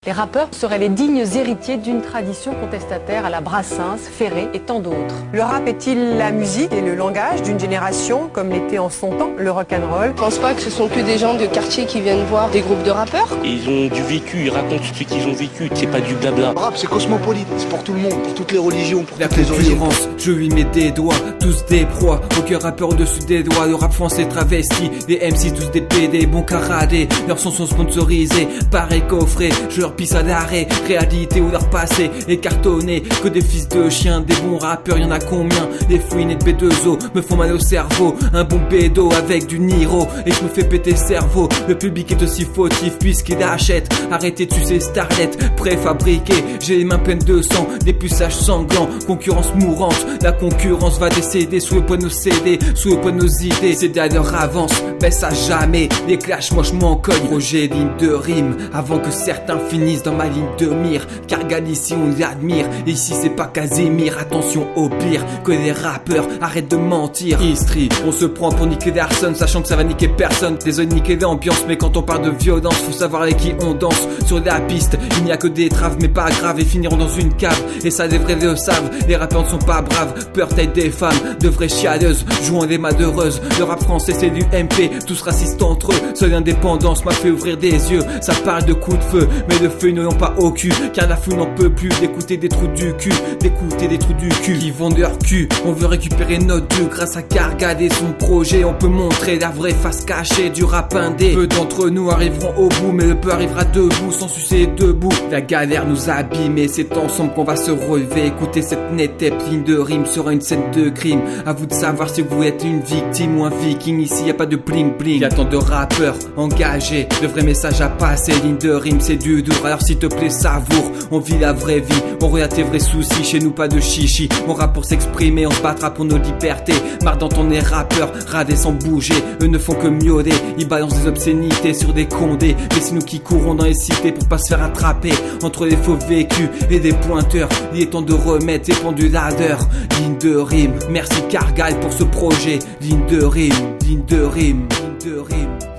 Les rappeurs seraient les dignes héritiers d'une tradition contestataire à la Brassens, Ferré et tant d'autres. Le rap est-il la musique et le langage d'une génération comme l'était en son temps le rock'n'roll? Je pense pas que ce sont que des gens de quartier qui viennent voir des groupes de rappeurs. Ils ont du vécu, ils racontent ce qu'ils ont vécu, c'est pas du blabla. Le rap c'est cosmopolite, c'est pour tout le monde, pour toutes les religions, pour la toutes les origines. Je lui mets des doigts, tous des proies, aucun rappeur au-dessus des doigts. Le rap français travesti, des MC tous des PD, bon caradés. Leurs sons sont sponsorisés par coffret, je leur pisse à l'arrêt. Réalité ou leur passé est cartonné. Que des fils de chiens, des bons rappeurs, y'en a combien? Les fouines et de B2O me font mal au cerveau. Un bon bédo avec du Niro et je me fais péter cerveau. Le public est aussi fautif puisqu'il achète. Arrêtez de sucer starlet, préfabriqué. J'ai les mains pleines de sang, des puçages sanglants. Concurrence mourante, la concurrence va décéder. Sous le poids de nos CD, sous le poids de nos idées. C'est à leur avance, baisse à jamais. Les clashs, moi je m'en cogne. Projet ligne de rime, avant que certains finissent dans ma ligne de mire. Car ici on l'admire, et ici c'est pas Casimir. Attention au pire, que les rappeurs arrêtent de mentir. History, on se prend pour niquer Darson, sachant que ça va niquer personne. Désolé de niquer l'ambiance, mais quand on parle de violence, faut savoir avec qui on danse. Sur la piste, il n'y a que des traves, mais pas grave, et finiront dans une cave. Et ça les vrais le savent, les rappeurs ne sont pas braves. Peur tête des femmes, de vraies chialeuses, jouant des malheureuses. Le rap français c'est du MP, tous racistes entre eux. Seule indépendance m'a fait ouvrir des yeux. Ça parle de coups de feu, mais le feu ils ne l'ont pas au cul. Car la foule n'en peut plus d'écouter des trous du cul, d'écouter des trous du cul qui vendent leur cul. On veut récupérer notre dû grâce à Cargad et son projet. On peut montrer la vraie face cachée du rap indé. Peu d'entre nous arriveront au bout, mais le peu arrivera debout sans sucer debout. La galère nous a abîmés, c'est ensemble qu'on va se relever. Écoutez cette nette ligne de rime sur une scène de crime. À vous de savoir si vous êtes une victime ou un viking. Ici y a pas de bling bling. Y a tant de rappeurs engagés, de vrais messages à passer. Ligne de rime c'est du dur, alors s'il te plaît savoure. On vit la vraie vie, on regarde tes vrais soucis. Chez nous pas de chichi, on rappe pour s'exprimer. On se battra pour nos libertés. Marre d'entendre les rappeurs rader sans bouger. Eux ne font que miauder, ils balancent des obscénités sur des condés. Mais c'est nous qui courons dans les cités pour pas se faire attraper. Entre les faux vécus et des pointeurs, il est temps de remettre ces pendules à l'heure. Ligne de rime, merci Cargad pour ce projet. Ligne de rime, ligne de rime, ligne de rime.